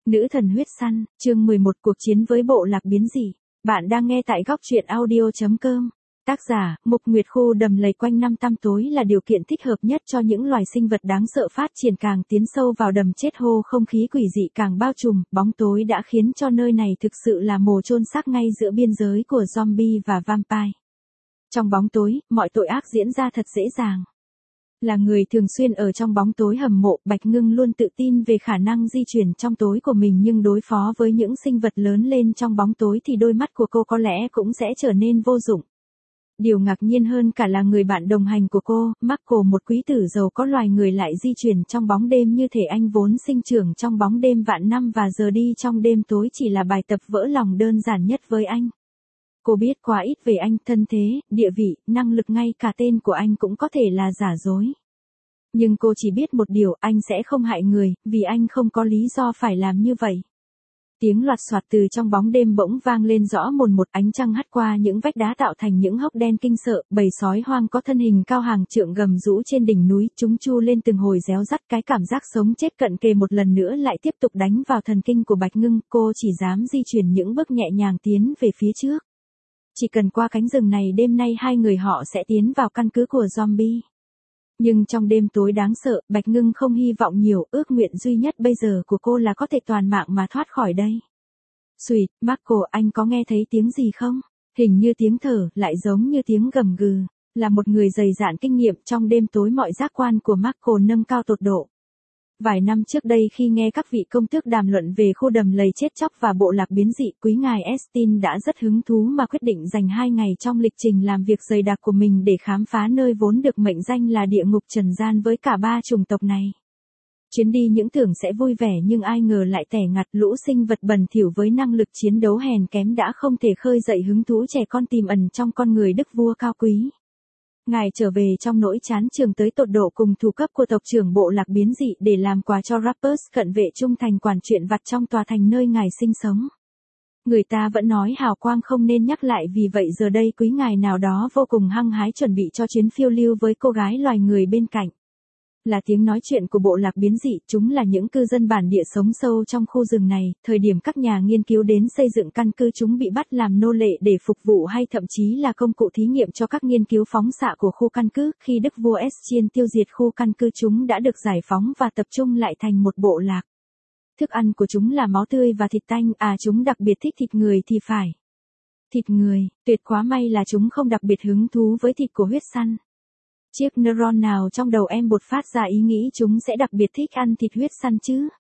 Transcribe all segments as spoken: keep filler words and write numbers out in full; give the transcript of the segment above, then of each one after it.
Nữ thần huyết săn, chương mười một cuộc chiến với bộ lạc biến dị. Bạn đang nghe tại góc truyện audio chấm com. Tác giả, Mục Nguyệt. Khu đầm lầy quanh năm tăm tối là điều kiện thích hợp nhất cho những loài sinh vật đáng sợ phát triển, càng tiến sâu vào đầm chết hô không khí quỷ dị càng bao trùm, bóng tối đã khiến cho nơi này thực sự là mồ chôn xác ngay giữa biên giới của zombie và vampire. Trong bóng tối, mọi tội ác diễn ra thật dễ dàng. Là người thường xuyên ở trong bóng tối hầm mộ, Bạch Ngưng luôn tự tin về khả năng di chuyển trong tối của mình, nhưng đối phó với những sinh vật lớn lên trong bóng tối thì đôi mắt của cô có lẽ cũng sẽ trở nên vô dụng. Điều ngạc nhiên hơn cả là người bạn đồng hành của cô, Marco, một quý tử giàu có loài người, lại di chuyển trong bóng đêm như thể anh vốn sinh trưởng trong bóng đêm vạn năm và giờ đi trong đêm tối chỉ là bài tập vỡ lòng đơn giản nhất với anh. Cô biết quá ít về anh, thân thế, địa vị, năng lực, ngay cả tên của anh cũng có thể là giả dối. Nhưng cô chỉ biết một điều, anh sẽ không hại người, vì anh không có lý do phải làm như vậy. Tiếng loạt soạt từ trong bóng đêm bỗng vang lên rõ mồn một, ánh trăng hắt qua những vách đá tạo thành những hốc đen kinh sợ, bầy sói hoang có thân hình cao hàng trượng gầm rú trên đỉnh núi, chúng chu lên từng hồi réo rắt, cái cảm giác sống chết cận kề một lần nữa lại tiếp tục đánh vào thần kinh của Bạch Ngưng, cô chỉ dám di chuyển những bước nhẹ nhàng tiến về phía trước. Chỉ cần qua cánh rừng này, đêm nay hai người họ sẽ tiến vào căn cứ của zombie. Nhưng trong đêm tối đáng sợ, Bạch Ngưng không hy vọng nhiều, ước nguyện duy nhất bây giờ của cô là có thể toàn mạng mà thoát khỏi đây. Xuỵt, Marco, anh có nghe thấy tiếng gì không? Hình như tiếng thở, lại giống như tiếng gầm gừ. Là một người dày dạn kinh nghiệm, trong đêm tối mọi giác quan của Marco nâng cao tột độ. Vài năm trước đây, khi nghe các vị công tước đàm luận về khu đầm lầy chết chóc và bộ lạc biến dị, quý ngài Estin đã rất hứng thú mà quyết định dành hai ngày trong lịch trình làm việc dày đặc của mình để khám phá nơi vốn được mệnh danh là địa ngục trần gian với cả ba chủng tộc này. Chuyến đi những tưởng sẽ vui vẻ nhưng ai ngờ lại tẻ ngặt, lũ sinh vật bẩn thỉu với năng lực chiến đấu hèn kém đã không thể khơi dậy hứng thú trẻ con tiềm ẩn trong con người đức vua cao quý. Ngài trở về trong nỗi chán chường tới tột độ cùng thủ cấp của tộc trưởng bộ lạc biến dị để làm quà cho Rappers cận vệ trung thành quản chuyện vặt trong tòa thành nơi ngài sinh sống. Người ta vẫn nói hào quang không nên nhắc lại, vì vậy giờ đây quý ngài nào đó vô cùng hăng hái chuẩn bị cho chuyến phiêu lưu với cô gái loài người bên cạnh. Là tiếng nói chuyện của bộ lạc biến dị, chúng là những cư dân bản địa sống sâu trong khu rừng này, thời điểm các nhà nghiên cứu đến xây dựng căn cứ chúng bị bắt làm nô lệ để phục vụ hay thậm chí là công cụ thí nghiệm cho các nghiên cứu phóng xạ của khu căn cứ. Khi đức vua Estin tiêu diệt khu căn cứ, chúng đã được giải phóng và tập trung lại thành một bộ lạc. Thức ăn của chúng là máu tươi và thịt tanh, à chúng đặc biệt thích thịt người thì phải. Thịt người, tuyệt quá, may là chúng không đặc biệt hứng thú với thịt của huyết săn. Chiếc neuron nào trong đầu em bột phát ra ý nghĩ chúng sẽ đặc biệt thích ăn thịt huyết săn chứ?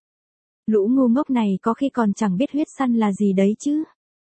Lũ ngu ngốc này có khi còn chẳng biết huyết săn là gì đấy chứ.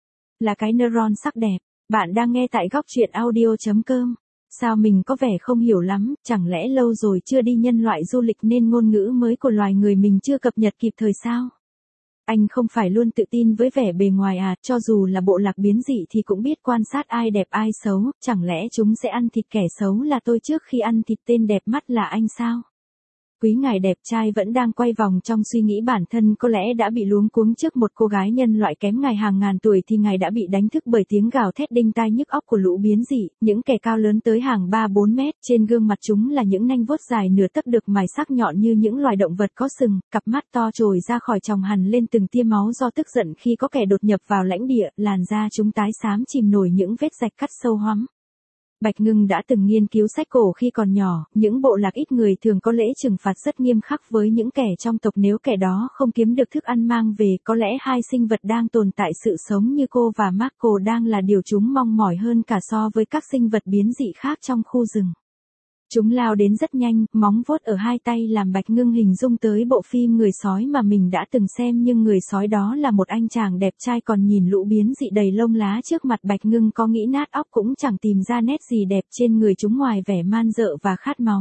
Là cái neuron sắc đẹp. Bạn đang nghe tại góc truyện audio chấm com. Sao mình có vẻ không hiểu lắm, chẳng lẽ lâu rồi chưa đi nhân loại du lịch nên ngôn ngữ mới của loài người mình chưa cập nhật kịp thời sao? Anh không phải luôn tự tin với vẻ bề ngoài à, cho dù là bộ lạc biến dị thì cũng biết quan sát ai đẹp ai xấu, chẳng lẽ chúng sẽ ăn thịt kẻ xấu là tôi trước khi ăn thịt tên đẹp mắt là anh sao? Quý ngài đẹp trai vẫn đang quay vòng trong suy nghĩ bản thân, có lẽ đã bị luống cuống trước một cô gái nhân loại kém ngài hàng ngàn tuổi thì ngài đã bị đánh thức bởi tiếng gào thét đinh tai nhức óc của lũ biến dị, những kẻ cao lớn tới hàng ba bốn mét, trên gương mặt chúng là những nanh vuốt dài nửa tấc được mài sắc nhọn như những loài động vật có sừng, cặp mắt to trồi ra khỏi tròng hằn lên từng tia máu do tức giận khi có kẻ đột nhập vào lãnh địa, làn da chúng tái xám chìm nổi những vết rạch cắt sâu hoắm. Bạch Ngưng đã từng nghiên cứu sách cổ khi còn nhỏ, những bộ lạc ít người thường có lễ trừng phạt rất nghiêm khắc với những kẻ trong tộc nếu kẻ đó không kiếm được thức ăn mang về. Có lẽ hai sinh vật đang tồn tại sự sống như cô và Marco đang là điều chúng mong mỏi hơn cả so với các sinh vật biến dị khác trong khu rừng. Chúng lao đến rất nhanh, móng vuốt ở hai tay làm Bạch Ngưng hình dung tới bộ phim Người sói mà mình đã từng xem, nhưng người sói đó là một anh chàng đẹp trai, còn nhìn lũ biến dị đầy lông lá trước mặt Bạch Ngưng có nghĩ nát óc cũng chẳng tìm ra nét gì đẹp trên người chúng ngoài vẻ man dợ và khát máu.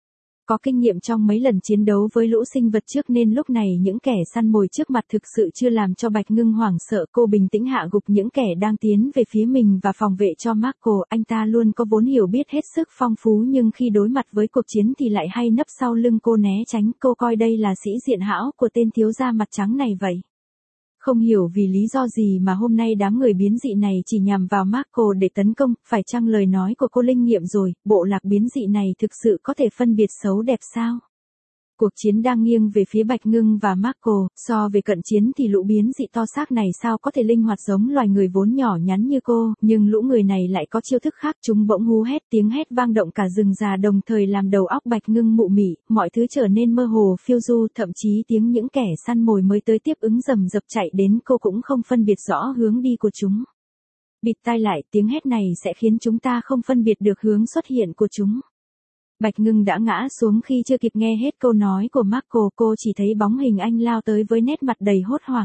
Có kinh nghiệm trong mấy lần chiến đấu với lũ sinh vật trước nên lúc này những kẻ săn mồi trước mặt thực sự chưa làm cho Bạch Ngưng hoảng sợ. Cô bình tĩnh hạ gục những kẻ đang tiến về phía mình và phòng vệ cho Marco. Anh ta luôn có vốn hiểu biết hết sức phong phú nhưng khi đối mặt với cuộc chiến thì lại hay nấp sau lưng cô né tránh. Cô coi đây là sĩ diện hão của tên thiếu gia mặt trắng này vậy. Không hiểu vì lý do gì mà hôm nay đám người biến dị này chỉ nhằm vào Marco để tấn công, phải chăng lời nói của cô linh nghiệm rồi, bộ lạc biến dị này thực sự có thể phân biệt xấu đẹp sao? Cuộc chiến đang nghiêng về phía Bạch Ngưng và Marco, so về cận chiến thì lũ biến dị to xác này sao có thể linh hoạt giống loài người vốn nhỏ nhắn như cô, nhưng lũ người này lại có chiêu thức khác. Chúng bỗng hú hét, tiếng hét vang động cả rừng già đồng thời làm đầu óc Bạch Ngưng mụ mị, mọi thứ trở nên mơ hồ phiêu du, thậm chí tiếng những kẻ săn mồi mới tới tiếp ứng rầm rập chạy đến cô cũng không phân biệt rõ hướng đi của chúng. Bịt tai lại, tiếng hét này sẽ khiến chúng ta không phân biệt được hướng xuất hiện của chúng. Bạch Ngưng đã ngã xuống khi chưa kịp nghe hết câu nói của Marco, cô chỉ thấy bóng hình anh lao tới với nét mặt đầy hốt hoảng.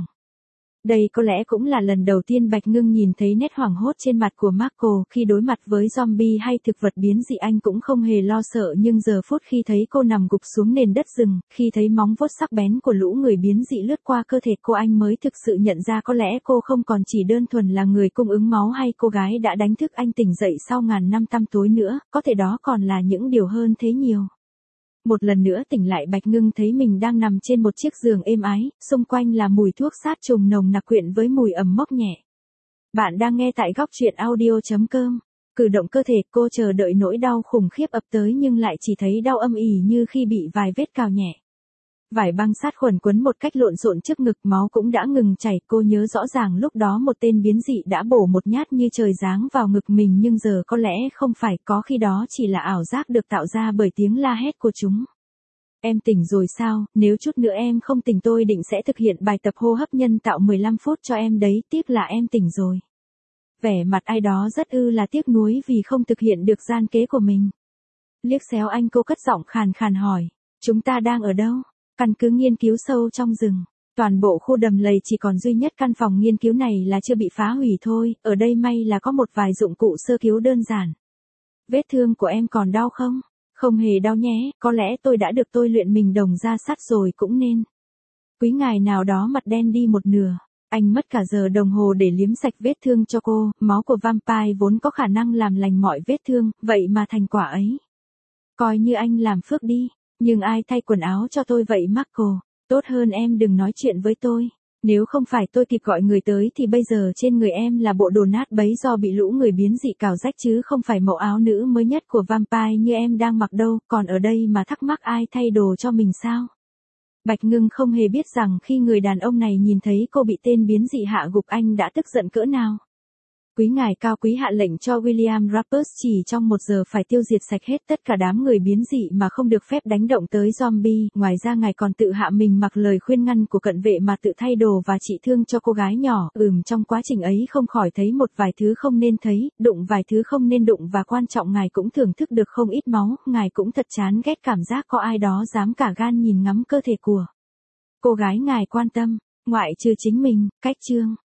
Đây có lẽ cũng là lần đầu tiên Bạch Ngưng nhìn thấy nét hoảng hốt trên mặt của Marco. Khi đối mặt với zombie hay thực vật biến dị anh cũng không hề lo sợ, nhưng giờ phút khi thấy cô nằm gục xuống nền đất rừng, khi thấy móng vuốt sắc bén của lũ người biến dị lướt qua cơ thể cô, anh mới thực sự nhận ra có lẽ cô không còn chỉ đơn thuần là người cung ứng máu hay cô gái đã đánh thức anh tỉnh dậy sau ngàn năm tăm tối nữa, có thể đó còn là những điều hơn thế nhiều. Một lần nữa tỉnh lại, Bạch Ngưng thấy mình đang nằm trên một chiếc giường êm ái, xung quanh là mùi thuốc sát trùng nồng nặc quyện với mùi ẩm mốc nhẹ. Bạn đang nghe tại góc truyện audio chấm com. Cử động cơ thể, cô chờ đợi nỗi đau khủng khiếp ập tới nhưng lại chỉ thấy đau âm ỉ như khi bị vài vết cào nhẹ. Vải băng sát khuẩn quấn một cách lộn xộn trước ngực, máu cũng đã ngừng chảy. Cô nhớ rõ ràng lúc đó một tên biến dị đã bổ một nhát như trời giáng vào ngực mình, nhưng giờ có lẽ không phải, có khi đó chỉ là ảo giác được tạo ra bởi tiếng la hét của chúng. Em tỉnh rồi sao? Nếu chút nữa em không tỉnh tôi định sẽ thực hiện bài tập hô hấp nhân tạo mười lăm phút cho em đấy, tiếc là em tỉnh rồi. Vẻ mặt ai đó rất ư là tiếc nuối vì không thực hiện được gian kế của mình. Liếc xéo anh, cô cất giọng khàn khàn hỏi, chúng ta đang ở đâu? Căn cứ nghiên cứu sâu trong rừng. Toàn bộ khu đầm lầy chỉ còn duy nhất căn phòng nghiên cứu này là chưa bị phá hủy thôi, ở đây may là có một vài dụng cụ sơ cứu đơn giản. Vết thương của em còn đau không? Không hề đau nhé, có lẽ tôi đã được tôi luyện mình đồng ra sắt rồi cũng nên. Quý ngài nào đó mặt đen đi một nửa. Anh mất cả giờ đồng hồ để liếm sạch vết thương cho cô, máu của vampire vốn có khả năng làm lành mọi vết thương, vậy mà thành quả ấy. Coi như anh làm phước đi. Nhưng ai thay quần áo cho tôi vậy Marco? Tốt hơn em đừng nói chuyện với tôi. Nếu không phải tôi kịp gọi người tới thì bây giờ trên người em là bộ đồ nát bấy do bị lũ người biến dị cào rách chứ không phải mẫu áo nữ mới nhất của vampire như em đang mặc đâu, còn ở đây mà thắc mắc ai thay đồ cho mình sao? Bạch Ngưng không hề biết rằng khi người đàn ông này nhìn thấy cô bị tên biến dị hạ gục anh đã tức giận cỡ nào. Quý ngài cao quý hạ lệnh cho William Rappers chỉ trong một giờ phải tiêu diệt sạch hết tất cả đám người biến dị mà không được phép đánh động tới zombie. Ngoài ra ngài còn tự hạ mình mặc lời khuyên ngăn của cận vệ mà tự thay đồ và trị thương cho cô gái nhỏ. Ừm trong quá trình ấy không khỏi thấy một vài thứ không nên thấy, đụng vài thứ không nên đụng và quan trọng ngài cũng thưởng thức được không ít máu. Ngài cũng thật chán ghét cảm giác có ai đó dám cả gan nhìn ngắm cơ thể của cô gái ngài quan tâm, ngoại trừ chính mình. Cách chương